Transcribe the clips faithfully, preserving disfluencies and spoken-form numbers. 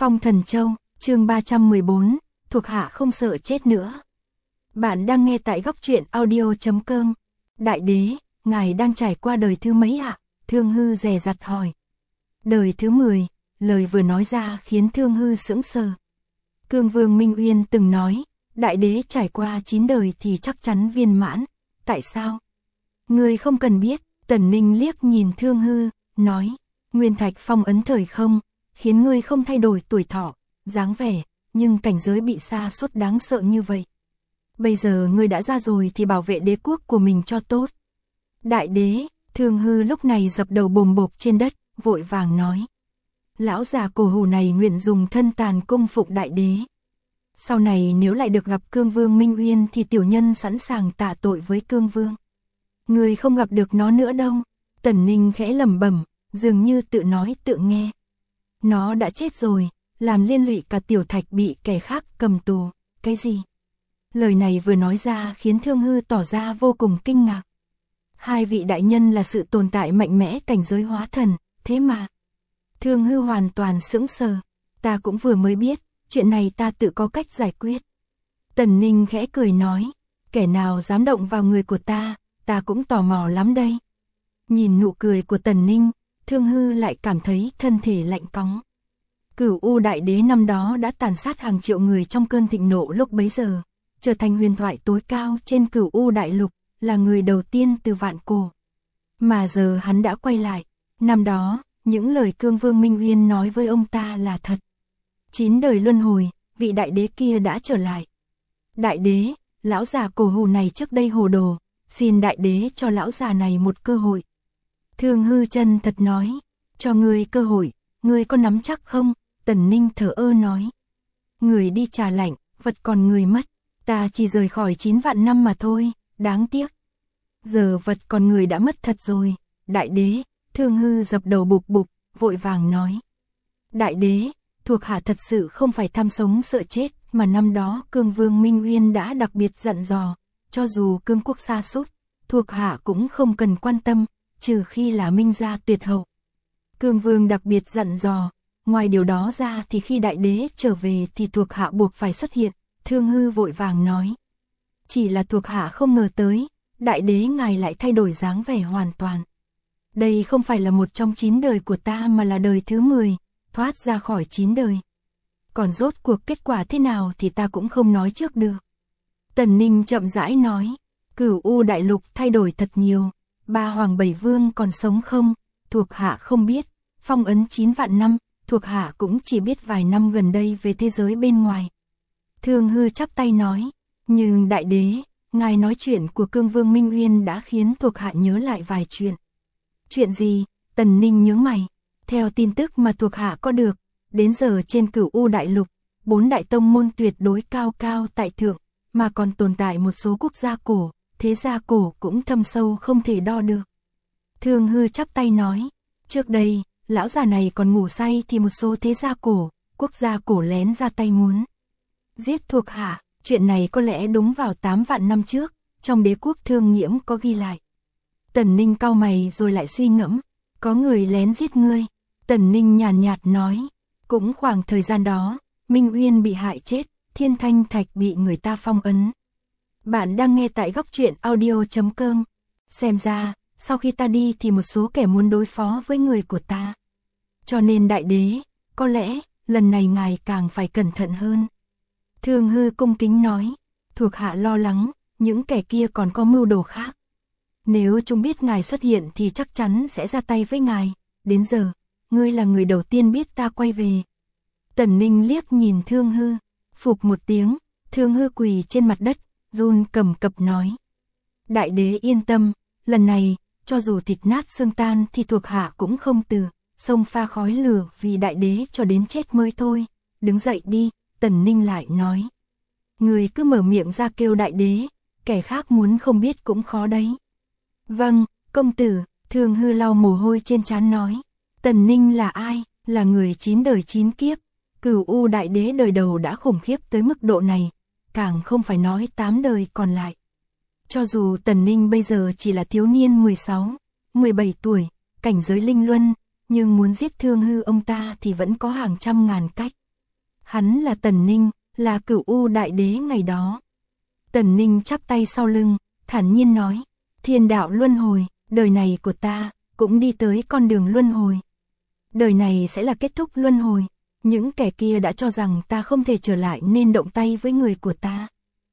Phong Thần Châu, chương ba trăm mười bốn, thuộc hạ không sợ chết nữa. Bạn đang nghe tại góc truyện audio chấm com. Đại đế, ngài đang trải qua đời thứ mấy ạ? Thương Hư dè dặt hỏi. Đời thứ mười, lời vừa nói ra khiến Thương Hư sững sờ. Cương Vương Minh Uyên từng nói, đại đế trải qua chín đời thì chắc chắn viên mãn. Tại sao? Ngươi không cần biết. Tần Ninh liếc nhìn Thương Hư, nói, Nguyên Thạch phong ấn thời không, khiến ngươi không thay đổi tuổi thọ, dáng vẻ, nhưng cảnh giới bị sa sút đáng sợ như vậy. Bây giờ ngươi đã ra rồi thì bảo vệ đế quốc của mình cho tốt. Đại đế, Thương Hư lúc này dập đầu bồm bộp trên đất, vội vàng nói. Lão già cổ hủ này nguyện dùng thân tàn cung phụng đại đế. Sau này nếu lại được gặp Cương Vương Minh Uyên thì tiểu nhân sẵn sàng tạ tội với Cương Vương. Ngươi không gặp được nó nữa đâu. Tần Ninh khẽ lẩm bẩm, dường như tự nói tự nghe. Nó đã chết rồi, làm liên lụy cả tiểu thạch bị kẻ khác cầm tù. Cái gì? Lời này vừa nói ra khiến Thương Hư tỏ ra vô cùng kinh ngạc. Hai vị đại nhân là sự tồn tại mạnh mẽ cảnh giới hóa thần, thế mà. Thương Hư hoàn toàn sững sờ. Ta cũng vừa mới biết, chuyện này ta tự có cách giải quyết. Tần Ninh khẽ cười nói, kẻ nào dám động vào người của ta, ta cũng tò mò lắm đây. Nhìn nụ cười của Tần Ninh, Thương Hư lại cảm thấy thân thể lạnh cóng. Cửu U đại đế năm đó đã tàn sát hàng triệu người trong cơn thịnh nộ lúc bấy giờ, trở thành huyền thoại tối cao trên Cửu U đại lục, là người đầu tiên từ vạn cổ. Mà giờ hắn đã quay lại, năm đó, những lời Cương Vương Minh Uyên nói với ông ta là thật. Chín đời luân hồi, vị đại đế kia đã trở lại. Đại đế, lão già cổ hủ này trước đây hồ đồ, xin đại đế cho lão già này một cơ hội. Thương Hư chân thật nói, cho ngươi cơ hội, ngươi có nắm chắc không? Tần Ninh thở ơ nói. Người đi trà lạnh, vật còn người mất, ta chỉ rời khỏi chín vạn năm mà thôi, đáng tiếc. Giờ vật còn người đã mất thật rồi, đại đế, Thương Hư dập đầu bụp bụp, vội vàng nói. Đại đế, thuộc hạ thật sự không phải tham sống sợ chết, mà năm đó Cương Vương Minh Uyên đã đặc biệt dặn dò, cho dù cương quốc sa sút, thuộc hạ cũng không cần quan tâm, trừ khi là Minh gia tuyệt hậu. Cương Vương đặc biệt dặn dò, ngoài điều đó ra thì khi đại đế trở về thì thuộc hạ buộc phải xuất hiện. Thương Hư vội vàng nói. Chỉ là thuộc hạ không ngờ tới, đại đế ngài lại thay đổi dáng vẻ hoàn toàn. Đây không phải là một trong chín đời của ta mà là đời thứ mười, thoát ra khỏi chín đời. Còn rốt cuộc kết quả thế nào thì ta cũng không nói trước được. Tần Ninh chậm rãi nói, Cửu U đại lục thay đổi thật nhiều, ba hoàng bảy vương còn sống không, thuộc hạ không biết, phong ấn chín vạn năm, thuộc hạ cũng chỉ biết vài năm gần đây về thế giới bên ngoài. Thương Hư chắp tay nói, nhưng đại đế, ngài nói chuyện của Cương Vương Minh Uyên đã khiến thuộc hạ nhớ lại vài chuyện. Chuyện gì? Tần Ninh nhướng mày. Theo tin tức mà thuộc hạ có được, đến giờ trên Cửu U đại lục, bốn đại tông môn tuyệt đối cao cao tại thượng, mà còn tồn tại một số quốc gia cổ, thế gia cổ cũng thâm sâu không thể đo được. Thương Hư chắp tay nói, trước đây, lão già này còn ngủ say thì một số thế gia cổ, quốc gia cổ lén ra tay muốn giết thuộc hạ, chuyện này có lẽ đúng vào tám vạn năm trước, trong đế quốc Thương Nhiễm có ghi lại. Tần Ninh cau mày rồi lại suy ngẫm, có người lén giết ngươi. Tần Ninh nhàn nhạt, nhạt nói, cũng khoảng thời gian đó, Minh Uyên bị hại chết, Thiên Thanh Thạch bị người ta phong ấn. Bạn đang nghe tại góc truyện audio chấm com. Xem ra, sau khi ta đi thì một số kẻ muốn đối phó với người của ta. Cho nên đại đế, có lẽ, lần này ngài càng phải cẩn thận hơn. Thương Hư cung kính nói, thuộc hạ lo lắng, những kẻ kia còn có mưu đồ khác. Nếu chúng biết ngài xuất hiện thì chắc chắn sẽ ra tay với ngài, đến giờ, ngươi là người đầu tiên biết ta quay về. Tần Ninh liếc nhìn Thương Hư, phục một tiếng, Thương Hư quỳ trên mặt đất, run cầm cập nói. Đại đế yên tâm, lần này, cho dù thịt nát xương tan thì thuộc hạ cũng không từ, sông pha khói lửa vì đại đế cho đến chết mới thôi. Đứng dậy đi, Tần Ninh lại nói. Người cứ mở miệng ra kêu đại đế, kẻ khác muốn không biết cũng khó đấy. Vâng, công tử, Thương Hư lau mồ hôi trên trán nói. Tần Ninh là ai? Là người chín đời chín kiếp. Cửu U đại đế đời đầu đã khủng khiếp tới mức độ này, càng không phải nói tám đời còn lại. Cho dù Tần Ninh bây giờ chỉ là thiếu niên mười sáu, mười bảy tuổi, cảnh giới linh luân, nhưng muốn giết Thương Hư ông ta thì vẫn có hàng trăm ngàn cách. Hắn là Tần Ninh, là Cửu U Đại Đế ngày đó. Tần Ninh chắp tay sau lưng, thản nhiên nói, thiên đạo luân hồi, đời này của ta, cũng đi tới con đường luân hồi. Đời này sẽ là kết thúc luân hồi, những kẻ kia đã cho rằng ta không thể trở lại nên động tay với người của ta.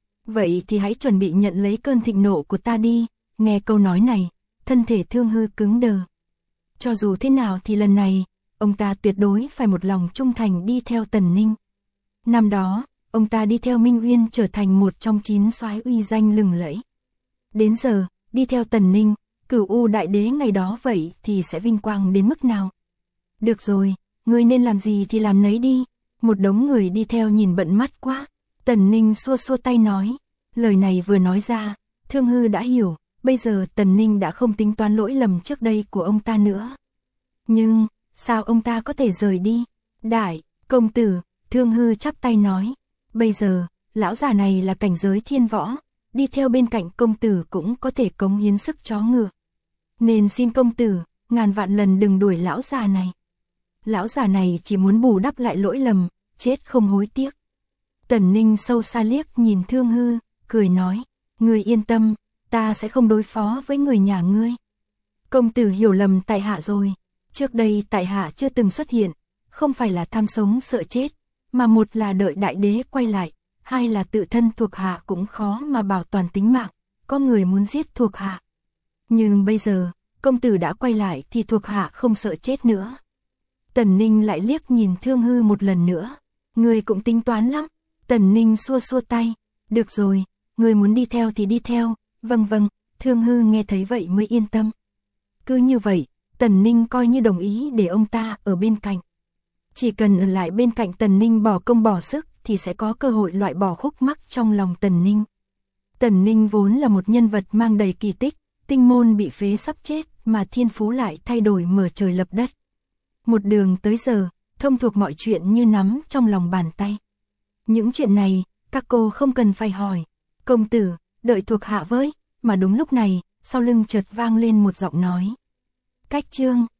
Vậy thì hãy chuẩn bị nhận lấy cơn thịnh nộ của ta đi. Nghe câu nói này, thân thể Thương Hư cứng đờ. Cho dù thế nào thì lần này, ông ta tuyệt đối phải một lòng trung thành đi theo Tần Ninh. Năm đó, ông ta đi theo Minh Uyên trở thành một trong chín soái uy danh lừng lẫy. Đến giờ, đi theo Tần Ninh, Cửu U Đại Đế ngày đó vậy thì sẽ vinh quang đến mức nào? Được rồi, ngươi nên làm gì thì làm nấy đi. Một đống người đi theo nhìn bận mắt quá. Tần Ninh xua xua tay nói. Lời này vừa nói ra, Thương Hư đã hiểu, bây giờ Tần Ninh đã không tính toán lỗi lầm trước đây của ông ta nữa. Nhưng, sao ông ta có thể rời đi? Đại, công tử, Thương Hư chắp tay nói. Bây giờ, lão già này là cảnh giới thiên võ, đi theo bên cạnh công tử cũng có thể cống hiến sức chó ngựa. Nên xin công tử, ngàn vạn lần đừng đuổi lão già này. Lão già này chỉ muốn bù đắp lại lỗi lầm, chết không hối tiếc. Tần Ninh sâu xa liếc nhìn Thương Hư, cười nói, ngươi yên tâm, ta sẽ không đối phó với người nhà ngươi. Công tử hiểu lầm tại hạ rồi, trước đây tại hạ chưa từng xuất hiện, không phải là tham sống sợ chết, mà một là đợi đại đế quay lại, hai là tự thân thuộc hạ cũng khó mà bảo toàn tính mạng, có người muốn giết thuộc hạ. Nhưng bây giờ, công tử đã quay lại thì thuộc hạ không sợ chết nữa. Tần Ninh lại liếc nhìn Thương Hư một lần nữa, ngươi cũng tính toán lắm. Tần Ninh xua xua tay, được rồi, ngươi muốn đi theo thì đi theo, vâng vâng, Thương Hư nghe thấy vậy mới yên tâm. Cứ như vậy, Tần Ninh coi như đồng ý để ông ta ở bên cạnh. Chỉ cần ở lại bên cạnh Tần Ninh bỏ công bỏ sức thì sẽ có cơ hội loại bỏ khúc mắc trong lòng Tần Ninh. Tần Ninh vốn là một nhân vật mang đầy kỳ tích, tinh môn bị phế sắp chết mà thiên phú lại thay đổi mở trời lập đất. Một đường tới giờ, thông thuộc mọi chuyện như nắm trong lòng bàn tay. Những chuyện này, các cô không cần phải hỏi. Công tử, đợi thuộc hạ với, mà đúng lúc này, sau lưng chợt vang lên một giọng nói. Cách chương.